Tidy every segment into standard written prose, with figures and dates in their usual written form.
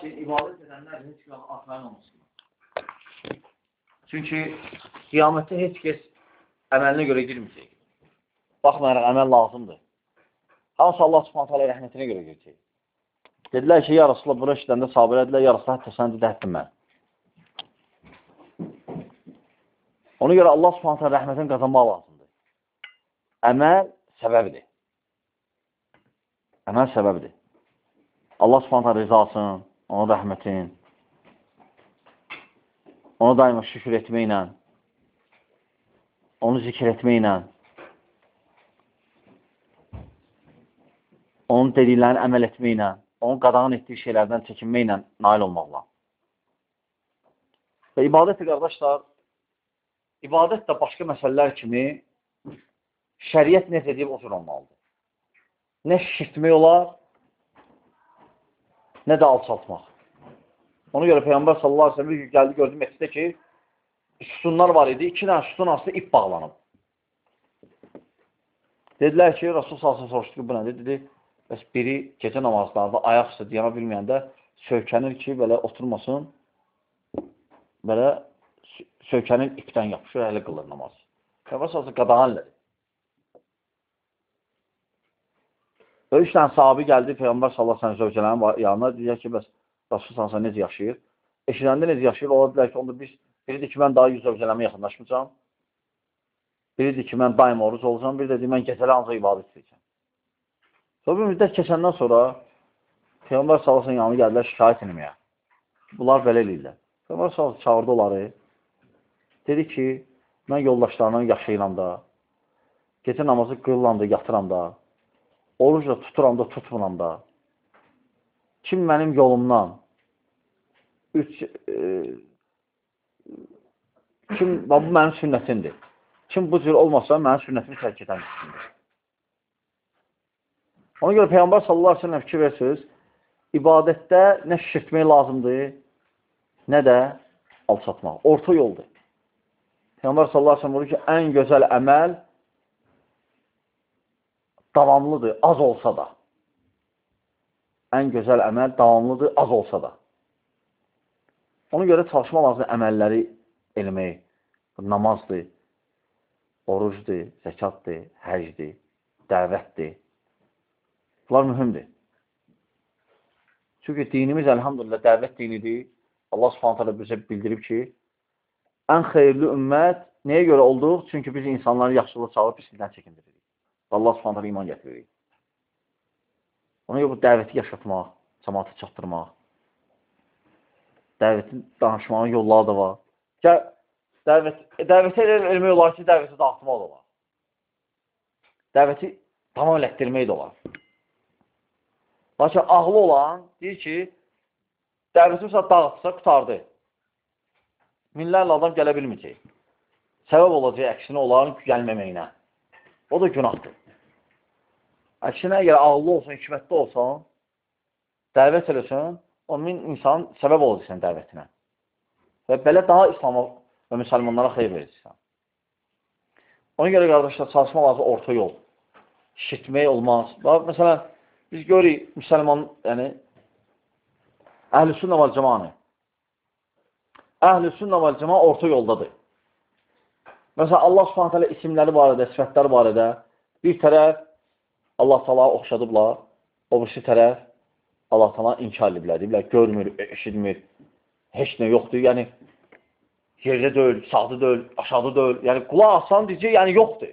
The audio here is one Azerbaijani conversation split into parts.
Lakin ibadət edənlər heç bir arxayın olmasınlar. Çünki qiyamətdə heç kəs əməlinə görə girməyəcək. Baxmayaraq, əməl lazımdır. Hansı Allah Subhanahu taala rəhmətinə görə girəcək. Dedilər ki, ya Rasulullah, bura işləndə sabir edilər, ya Rasulullah, hətta sən də həddin mən. Ona görə Allah Subhanahu taala rəhmətini qazanmaq lazımdır. Əməl səbəbidir. Əməl səbəbidir. Allah Subhanahu taala rizasın, onun rəhmətin, onu daima şükür etməklə, onu zikr etməklə, onun dediklərini əməl etməklə, onun qadağan etdiyi şeylərdən çəkinməklə nail olmaqla. Və ibadət-i qardaşlar, ibadət də başqa məsələlər kimi şəriət necə deyib o cür olmalıdır. Nə şişirtmək olar, nə də alçaltmaq. Ona görə Peyğəmbər sallallahu aleyhi ve sellem bir gün gəldi, gördüm etdə ki, sütunlar var idi, 2 dənə sütun arasında ip bağlanıb. Dedilər ki, Rasul sallallahu soruşdu ki, bu nədir? Dedi, bəs biri gecə namazlarda ayaq üstə diyana bilməyəndə söykənir ki, belə oturmasın, belə söykənir ipdən yapışır, əli qılır namaz. Peyğəmbər sallallahu qadağan elədi. Və 3 dənə sahabi gəldi, Peyğəmbər sallallahu aleyhi ve sellem söykələrin yanına, deyək ki, bəs Rasul sallallahu necə yaşayır? Eşidəndə necə yaşayır? Ola bilər ki, onda biridir ki, mən daha 100 zövcələmə yaxınlaşmayacağam. Biridir ki, mən daim oruc olacağam. Biri də mən gecələ ancaq ibadət edəcəm. Sonra bir müddət keçəndən sonra Peyğəmbər sallallahu yanına gəldilər şikayət etməyə. Bunlar belə eləyirlər. Peyğəmbər sallallahu çağırdı onları. Dedi ki, mən yoldaşlarımla yaşayıram da, gecə namazı qılıram da, yatıram da, orucla tuturam da, tutmuram da. Kim mənim yolumdan bu mənim sünnətimdir. Kim bu cür olmasa, mənim sünnətimi tərk edən kişidir. Ona görə Peyğəmbər sallallahu aleyhi ve sellem fikir versiniz, ibadətdə nə şişirtmək lazımdır, nə də alçatmaq. Orta yoldur. Peyğəmbər sallallahu aleyhi ve sellem buyurur ki, ən gözəl əməl davamlıdır, az olsa da. Ən gözəl əməl davamlıdır, az olsa da. Ona görə çalışma lazım əməlləri eləmək. Namazdır, orucdur, zəkatdır, həcdir, dəvətdir. Bunlar mühümdür. Çünki dinimiz əlhamdülillah dəvət dinidir. Allah Subhanahu taala bizə bildirib ki, ən xeyirli ümmət nəyə görə olduq? Çünki biz insanları yaxşılığa çağırıb pislikdən çəkindiririk. Allah Subhanahu taala iman gətiririk. Ona görə bu dəvəti yaşatmaq, cəmaatı çatdırmaq, dəvətin danışmağın yolları da var. Dəvəti eləmək olar ki, dəvəti dağıtmaq da var. Dəvəti tamam elətdirmək də olar. Lakin ağlı olan deyir ki, dəvəti dağıtsa, qutardı. Minlərlə adam gələ bilməyəcək. Səbəb olacaq əksinə onların gəlməməyinə. O da günahdır. Əksinə, əgər ağlı olsun, hikmətli olsun, dəvət eləsin, onun insan səbəb olacaqsan dəvətinə. Və belə daha İslama və müsəlmanlara xeyr verəcəksən. Ona görə, qardaşlar, çalışma lazım orta yol. Şişirtmək olmaz. Məsələn, biz görürük, müsəlman, yəni, əhl-i sünnə vəl cəmanı. Əhl-i sünnə vəl cəmanı orta yoldadır. Məsələn, Allah Subhanahu taala isimləri barədə, sifətləri barədə bir tərəf Allah Taala oxşadıblar, o birisi tərəf Allah Taala inkar ediblər, deyiblər, görmür, eşitmir, heç nə yoxdur, yəni yerdə deyil, sağda deyil, aşağıda deyil, yəni qulaq asan deyəcək, yəni yoxdur.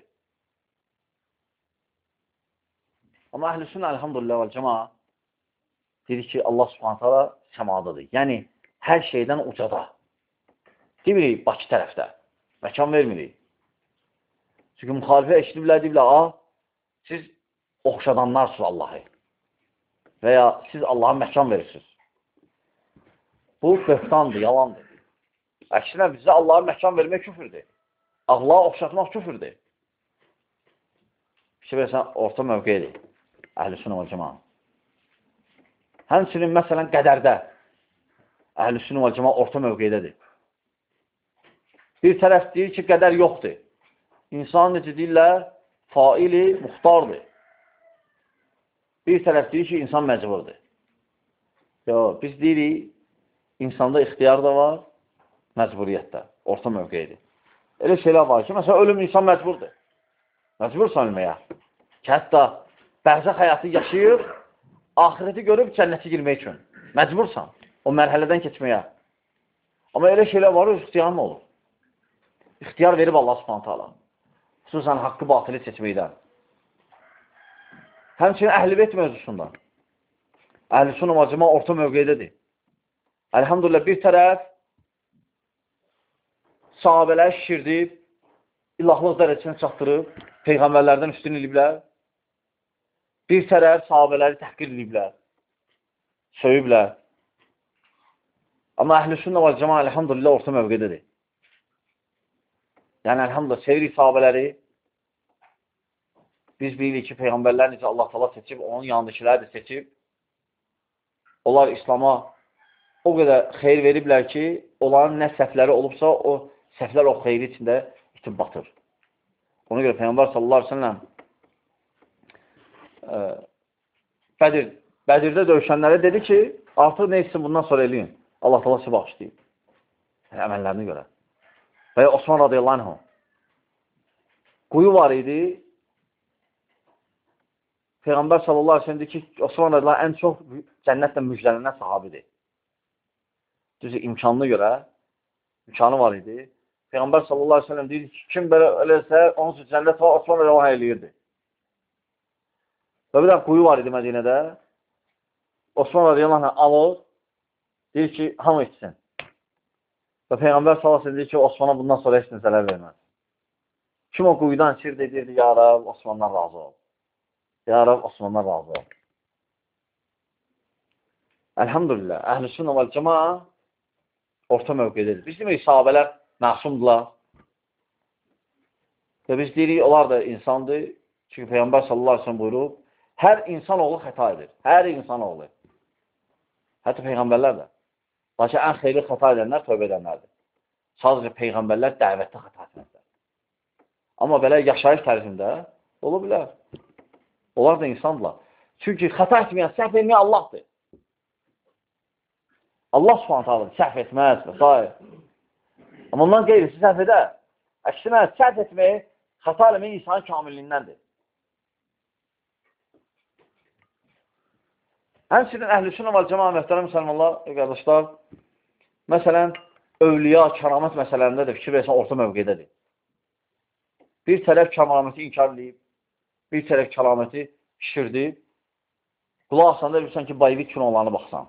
Amma əhl-i sünnə elhamdülillah vəl cəmaa deyir ki, Allah Subhanahu taala səmadadır, yəni hər şeydən ucada. Demirik, Bakı tərəfdə, məkan vermirik. Çünki müxalifə eşitiblər, deyiblər, siz oxşadanlarsınız Allah'ı və ya siz Allah'a məkan verirsiniz. Bu böhtandır, yalandır. Əksinə bizə Allah'a məkan vermək küfürdür. Allah'a oxşatmaq küfürdür. Bir şey versən, orta mövqedir. Əhl-i sünnə vəl cəmaa. Həmçinin, məsələn, qədərdə əhl-i sünnə vəl cəmaa orta mövqedədir. Bir tərəf deyir ki, qədər yoxdur. İnsan necə deyirlər, faili muxtardır. Bir tərəf deyir ki, insan məcburdur. Yox, biz deyirik, insanda ixtiyar da var, məcburiyyətdə, orta mövqeyidir. Elə şeylər var ki, məsələn, ölüm insan məcburdur. Məcbursan ölməyə. Ki, hətta bərzəx həyatı yaşayıb, ahireti görüb cənnəti girmək üçün. Məcbursan o mərhələdən keçməyə. Amma elə şeylər var, ixtiyarın olur. İxtiyar verib Allah subhanətə ala. Xüsusən haqqı batili seçməkdən. Həmçinin əhl-i beyt mövzusunda. Əhl-i sünnə və cəmaət orta mövqeydədir. Elhamdülillah bir tərəf sahabələr şişirdib, ilahlıq dərəcəsini çatdırıb, peyğəmbərlərdən üstün ediblər. Bir tərəf sahabələri təhqir ediblər, söyüblər. Amma əhl-i sünnə və cəmaət elhamdülillah orta mövqeydədir. Yəni, elhamdülillah, sevirik sahabələri. Biz bilirik ki, peyğəmbərlər necə Allah təala seçib, onun yanındakiləri də seçib. Onlar İslama o qədər xeyir veriblər ki, onların nə səhvləri olubsa, o səhvlər o xeyri içində itib batır. Ona görə Peyğəmbər sallallahu aleyhi ve sellem Bədirdə döyüşənlərə dedi ki, artıq nə etsin bundan sonra eləyin. Allah təala sizi bağışlayıb. Əməllərini görə. Və Osman radiyallahu anh quyu var idi. Peyğəmbər sallallahu aleyhi ve sellem dedi ki, Osman radiyallahu anh ən çox cənnətlə müjdələnən sahabidir. Düzü, imkanına görə imkanı var idi. Peyğəmbər sallallahu aleyhi ve sellem deyir ki, kim belə eləsə, onun üçün cənnət var, Osman radiyallahu anh eləyirdi. Və bir də quyu var idi Mədinədə. Osman radiyallahu anh alır, deyir ki, hamı içsin. Və Peyğəmbər sallallahu aleyhi ve sellem deyir ki, Osmana bundan sonra heç nə zərər verməz. Kim o quyudan içirdi, deyirdi, ya Rab, Osmandan razı ol. Ya Rab, Osmandan razı ol. Elhamdülillah, əhl-i sünnə vəl cəmaət orta mövqedir. Biz demək, sahabələr məsumdular. Və biz deyirik, onlar da insandır. Çünki Peyğəmbər sallallahu aleyhi ve sellem buyurub, hər insanoğlu xəta edir. Hər insanoğlu. Hətta Peyğəmbərlər də. Lakin ən xeyli xəta edənlər tövbə edənlərdir. Sadəcə Peyğəmbərlər dəvətdə xəta etməklər. Amma belə yaşayış tərzində ola bilər. Onlar da insandırlar. Çünki xəta etməyən, səhv etməyən Allahdır. Allah subhanətə alır, səhv etməz və s. Amma ondan qeyrisi səhv edər. Əksinə, səhv etmək, xəta eləmək insanın kamilliyindəndir. Həmçinin əhl-i sünnə vəl cəmaət möhtərəm müsəlmanlar, qardaşlar, məsələn, övliya, kəramət məsələlərində də fikir versən orta mövqedədir. Bir tərəf kəraməti inkar edib, bir tərəf kəraməti şişirdi. Qulaq asanda bilirsən ki, bayvi gün olanı baxsan.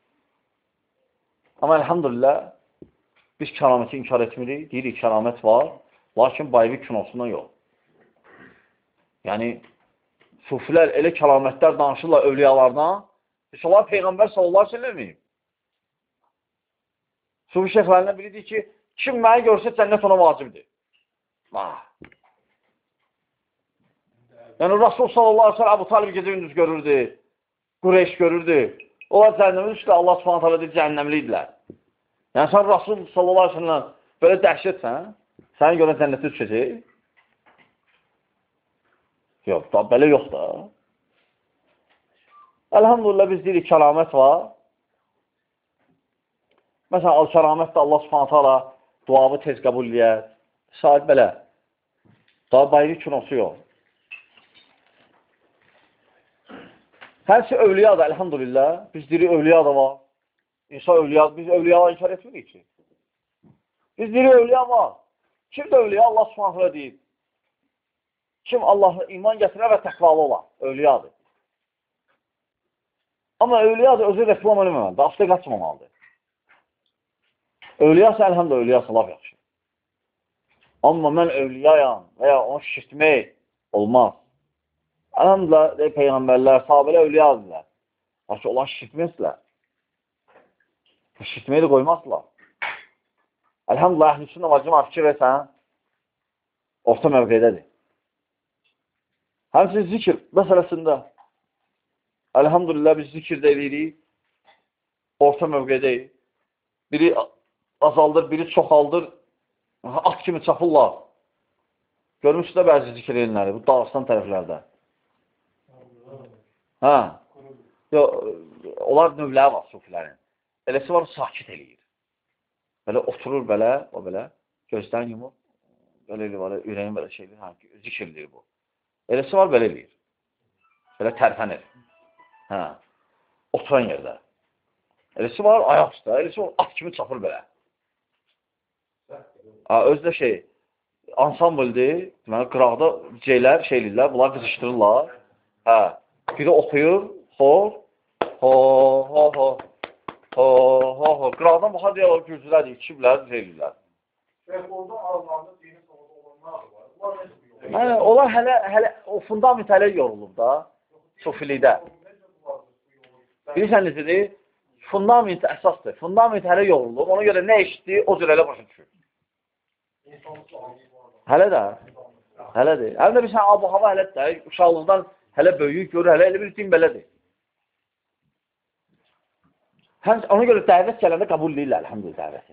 Amma elhamdülillah, biz kəraməti inkar etmirik, deyirik kəramət var, lakin bayvi kinosundan yox. Yəni, sufilər elə kəramətlər danışırlar övliyalardan, onlar Peyğəmbər sallallahu aleyhi ve sellem. Sufi şeyxlərindən biri deyir ki, kim məni görsə cənnət ona vacibdir. Yəni, Rasul sallallahu aleyhi ve sellem Əbu Talib gecə gündüz görürdü, Qureyş görürdü. Onlar cəhənnəmin üstə Allah subhanət hələ deyir, cəhənnəmliydilər. Yəni, sən Rasul sallallahu aleyhi ve sellem belə dəhşətsən, səni görən cənnətə düşəcək. Yox, belə yox da. Elhamdülillah biz deyirik, kəramət var. Məsələn, al-kəramət də Allah subhanətə ala duavı tez qəbul edir. Saat belə. Daha bayri kinosu yox. Hərsi övliya da, elhamdülillah. Biz deyirik, övliya da var. İnsan övliya, biz övliyalar inkar etmirik ki. Biz deyirik, övliya var. Kim də övliya? Allah subhanətə ala deyib. Kim Allah'a iman gətirər və təqvalı olan? Övliyadır. Amma övliya da özü rəslam eləməməlidir, asla qaçmamalıdır. Övliyası, əlhamdə övliyası laf yaxşı. Amma mən övliyayam və ya onu şişirtmək olmaz. Əlhamdülillah, peyğəmbərlər, sahabələ övliyadirlər. Lakin onlar şişirtməzdirlər. Şişirtməyi də qoymazdılar. Əlhamdülillah, əhl-i sünnə və cəmaət fikir versən, orta mövqeydədir. Həmçinin zikr məsələsində elhamdülillah biz zikirdə edirik, orta mövqedəyik. Biri azaldır, biri çoxaldır, at kimi çapırlar. Görmüşsünüz də bəzi zikir elinləri, bu Dağıstan tərəflərdə. Hə, onlar növləri var sufilərin. Eləsi var, sakit eləyir. Belə oturur belə, o belə, gözdən yumur, belə eləyir, ürəyin belə şeydir, zikr eləyir bu. Eləsi var, belə eləyir. Belə tərpənir. Hə, oturan yerdə. Eləsi var, ayaq üstə, eləsi var, at kimi çapır belə. Özü də ansambıldır, deməli, qıraqda ceylər, şeylirlər, bunlar qızışdırırlar. Hə, biri oxuyur, xor, qıraqdan baxa deyələr, gürcülər, ikiblər, şeylirlər. Orada aralarında dini savada olanlar var. Onlar hələ o fundament hələ yorulub da, sufilikdə. Bilirsən necədir? Fundament əsasdır. Fundament hələ yorulub, ona görə nə eşitdir, o cür elə başa düşür. Hələdir. Hələ də bir sən abu-hava hələdir də, uşaqlıqdan hələ böyük görür, hələ elə bir din belədir. Ona görə dəvət gələndə qəbul deyirlər, əlhamdülillah dəvəti.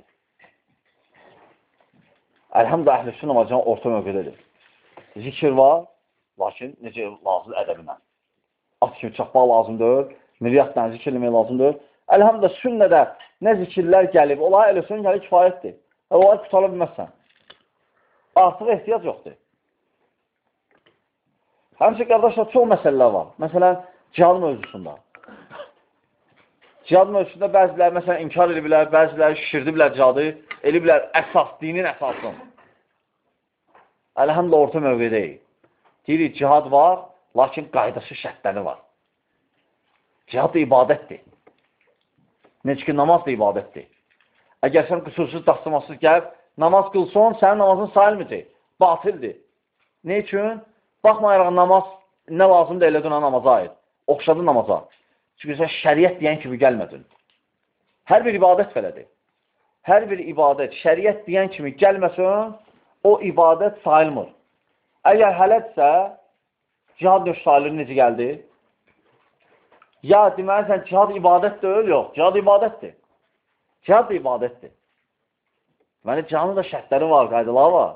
Əlhamdülillah əhl-i namazının orta mövqedədir. Zikir var, lakin necə lazım ədəbinə. At kimi çapmaq lazımdır, miryatla zikir eləmək lazımdır. Əlhamdülillah sünnədə nə zikirlər gəlib, onlar elə sünn gəlib kifayətdir. Onlar qutala bilməzsən. Artıq ehtiyac yoxdur. Həmçə, qardaşlar, çox məsələlər var. Məsələn, cihad mövzusunda. Cihad mövzusunda bəziləri, məsələn, inkar ediblər, bəziləri şişirdiblər cihadı, eliblər əsas, dinin əsasını. Əlhamdülillah, orta mövqedəyik. Deyirik, cihad var, lakin qaydası, şərtləri var. Cihad da ibadətdir. Necə ki, namaz da ibadətdir. Əgər sən qüsursuz, dastamasız gəlib, namaz qılson, sənin namazın sayılmayacaq. Batildir. Ne üçün? Baxmayaraq namaz nə lazımdır elədin ona namaza aid. Oxşadı namaza. Çünki sən şəriət deyən kimi gəlmədin. Hər bir ibadət belədir. Hər bir ibadət şəriət deyən kimi gəlməsin, o ibadət sayılmır. Əgər hələdirsə, cihad növ sayılır necə gəldi? Ya deməli sən cihad ibadət deyil, yox. Cihad ibadətdir. Cihad da ibadətdir. Deməli, cihadın da şərtləri var, qaydaları var.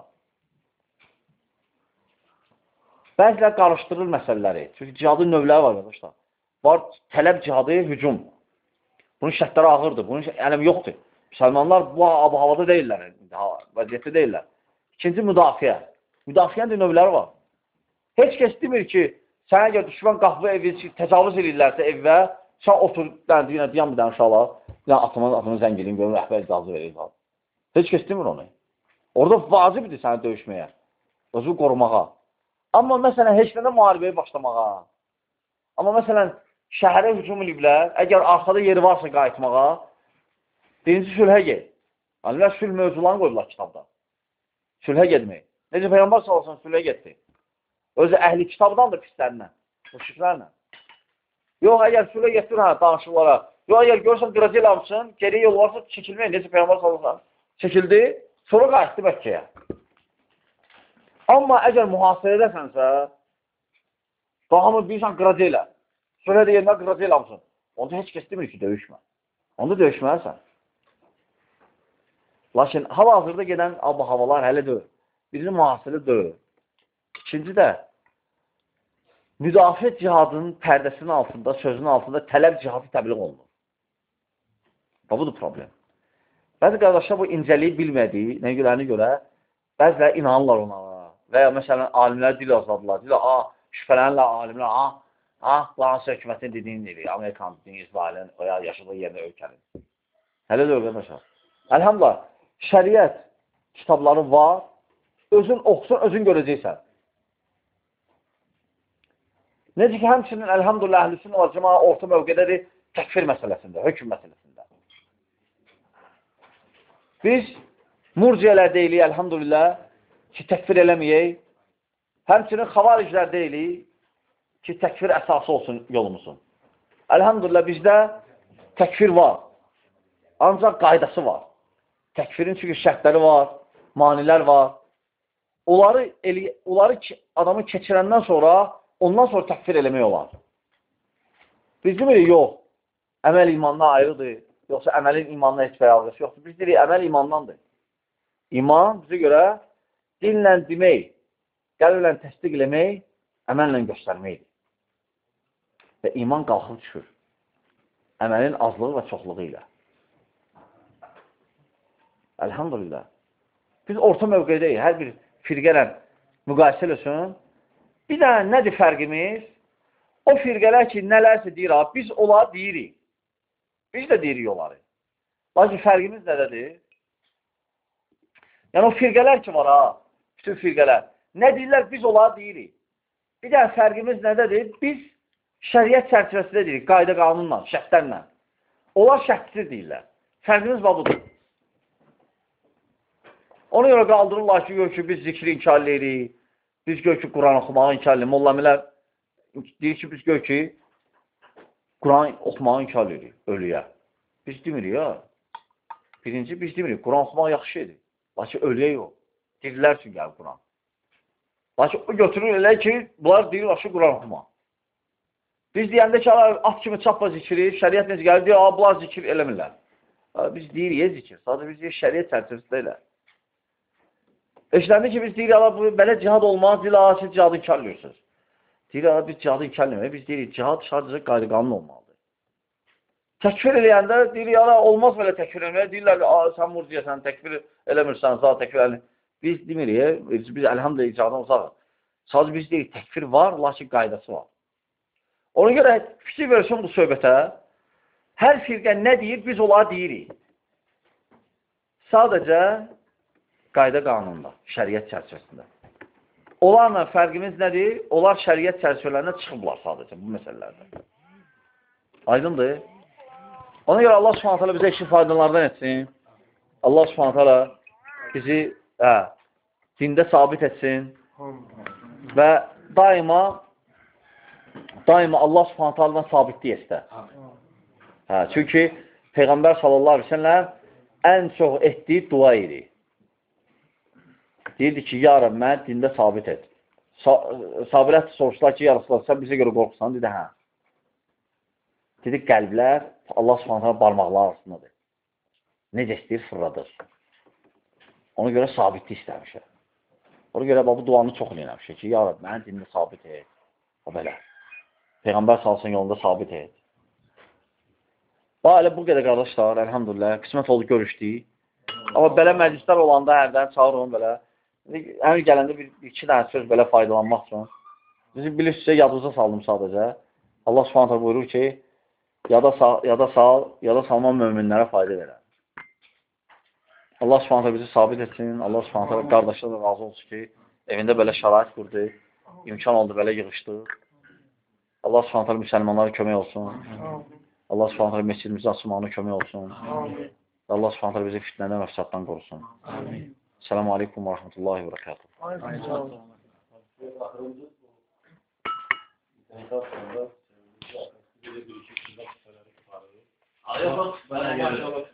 Bəzilər qarışdırır məsələləri. Çünki cihadın növləri var, qardaşlar. Var, tələb cihadı, hücum. Bunun şərtləri ağırdır, bunun ələm yoxdur. Müsəlmanlar bu abu-havada deyirlər, vəziyyətdə deyirlər. İkinci, müdafiə. Müdafiənin də növləri var. Heç kəs demir ki, sən əgər düşman qapı evi təcavüz edirlərsə evvə, sən otur, deyən bir dənə uşaqlar, atımı zəng edin, görün, rəhbər icazı verir. Heç kəs demir onu. Orada vacibdir səni döyüşməyə, özünü qorumağa. Amma məsələn, heç nədə müharibəyə başlamağa. Amma məsələn, şəhərə hücum ediblər, əgər arxada yeri varsa qayıtmağa, birinci sülhə ged. Alilər sülh mövzularını qoydular kitabda. Sülhə gedmək. Necə Peyğəmbər sallallahu sülhə getdi. Özü əhli kitabdan da pislərlə, müşriklərlə. Yox, əgər sülhə getdir, danışıqlara. Yox, əgər görürsən, qıracaq almışsın, geriyə yol varsa çəkilməyin. Necə Peyğəmbər sallallahu çəkildi, sonra qayıtdı Məkkəyə. Amma əgər mühasirədəsənsə, dahamı bilirsən qıracaq elə. Sülhə də yerinə qıracaq almışsın. Onda heç kəs demir ki, döyüşmə. Onda döyüşməlisən. Lakin hal-hazırda gedən abu-havalar hələ deyil. Birinci mühasirə deyil. İkinci də müdafiə cihadının pərdəsinin altında, sözünün altında tələb cihadı təbliğ olunur. Budur problem. Bəzi qardaşlar bu incəliyi bilmədiyi, nəyə görə bəziləri inanırlar ona və ya məsələn, alimlər dil azladılar. Deyirlər, şübhələnirlər alimlər, Fransa hökumətinin dediyini deyir, Amerikan dediyini, İsrailin, yaşadığı yerinə ölkənin. Hələ də öyrənməşəm. Əlhamdülillah, şəriət kitabları var, özün oxusun, özün görəcəksən. Necə ki, həmçinin əlhamdülillah, əhlüsünnə və cəmaə orta mövqedədir təkfir məsələsində, hökm məsələsində. Biz murciyələr deyilik, əlhamdülillah, ki, təkfir eləməyək. Həmçinin xavariclər deyilik ki, təkfir əsası olsun yolumuzun. Əlhamdülillah, bizdə təkfir var. Ancaq qaydası var. Təkfirin çünki şərtləri var, manilər var. Onları adamı keçirəndən sonra, ondan sonra təkfir eləmək olar. Biz demirik, yox, əməl imandan ayrıdır, yoxsa əməlin imandan heç bir əlaqəsi yoxdur. Biz deyirik, əməl imandandır. İman bizə görə dillə demək, qəlblə təsdiq eləmək, əməllə göstərməkdir. Və iman qalxıb düşür. Əməlin azlığı və çoxluğu ilə. Elhamdülillah. Biz orta mövqedəyik. Hər bir firqələ müqayisə eləsin. Bir də nədir fərqimiz? O firqələr ki, nələrsə deyir, biz onları deyirik. Biz də deyirik onları. Lakin fərqimiz nədədir? Yəni, o firqələr ki var, bütün firqələr. Nə deyirlər? Biz onları deyirik. Bir də fərqimiz nədədir? Biz şəriət çərçivəsində deyirik, qayda qanunla, şərtlərlə. Onlar şərtsiz deyirlər. Fərqimiz budur. Ona görə qaldırırlar ki, biz zikri inkar edirik, biz gör ki, Quran oxumağı inkar edirik. Mollamilər deyir ki, biz gör ki, Quran oxumağı inkar edirik, ölüyə. Biz demirik, ya. Birinci, biz demirik, Quran oxumaq yaxşı edir. Lakin ölüyə yox. Dirilər üçün gəlir Quran. Lakin o götürür elə ki, bunlar deyir, yaxşı Quran oxumaq. Biz deyəndə ki, at kimi çapla zikir, şəriət necə gəlir, deyir, bunlar zikir eləmirlər. Biz deyirik, zikir. Sadəcə biz deyir, şəriət çərçivəsində elə. Eşləndi ki, biz deyirik, belə cihad olmaz, deyir, siz cihadı inkar edirsiniz. Deyir, biz cihadı inkar etmirik, biz deyirik, cihad sadəcə qayda-qanun olmalıdır. Təkfir eləyəndə deyir, olmaz belə təkfir eləmək. Deyirlər, sən murciyəsən, təkfir eləmirsən, zat təkfir eləmək. Biz demirik, biz əlhamdülillah icradan uzaqıq. Sadəcə biz deyirik, təkfir var, lakin qaydası var. Ona görə fikir versin bu söhbətə, hər firqə nə deyir, biz onları deyirik. Sadəcə qayda qanununda, şəriət çərçivəsində. Onlarla fərqimiz nədir? Onlar şəriət çərçivələrində çıxıblar sadəcə bu məsələlərdə. Aydındır. Ona görə Allah Subhanahu bizə işin faydalardan etsin. Allah Subhanahu bizi dində sabit etsin və daima Allah Subhanahu sabitlik etsə. Çünki Peyğəmbər sallallahu aleyhi ve sellem ən çox etdiyi dua idi. Deyirdi ki, ya Rab, mən dində sabit et. Sabirət soruşdular ki, ya Rasulullah, sən bizə görə qorxusan? Dedi, hə. Dedi, qəlblər Allah Subhanahu barmaqlar arasındadır. Necə istəyir, fırladır. Ona görə sabitlik istəmişə. Ona görə bu duanı çox eləmişə ki, ya Rab, mən dində sabit et. O belə. Peyğəmbər salsın yolunda sabit et. Bax, elə bu qədər qardaşlar, əlhamdülillah, qismət oldu, görüşdük. Amma belə məclislər olanda hərdən çağırın belə. Əmir gələndə iki dənə söz belə faydalanmaq üçün. Bizi bilirsinizsə, yadınıza saldım sadəcə. Allah Subhanahu buyurur ki, yada salma möminlərə fayda verər. Allah Subhanahu bizi sabit etsin. Allah Subhanahu qardaşlar da razı olsun ki, evində belə şərait qurdu, imkan oldu, belə yığışdıq. Allah Subhanahu müsəlmanlara kömək olsun. Allah Subhanahu məscidimizi açmağına kömək olsun. Allah Subhanahu bizi fitnədən və fəsaddan qorusun. Selamun Aleyküm və Rahmetullahi və Bərəkatuhu. Aynen.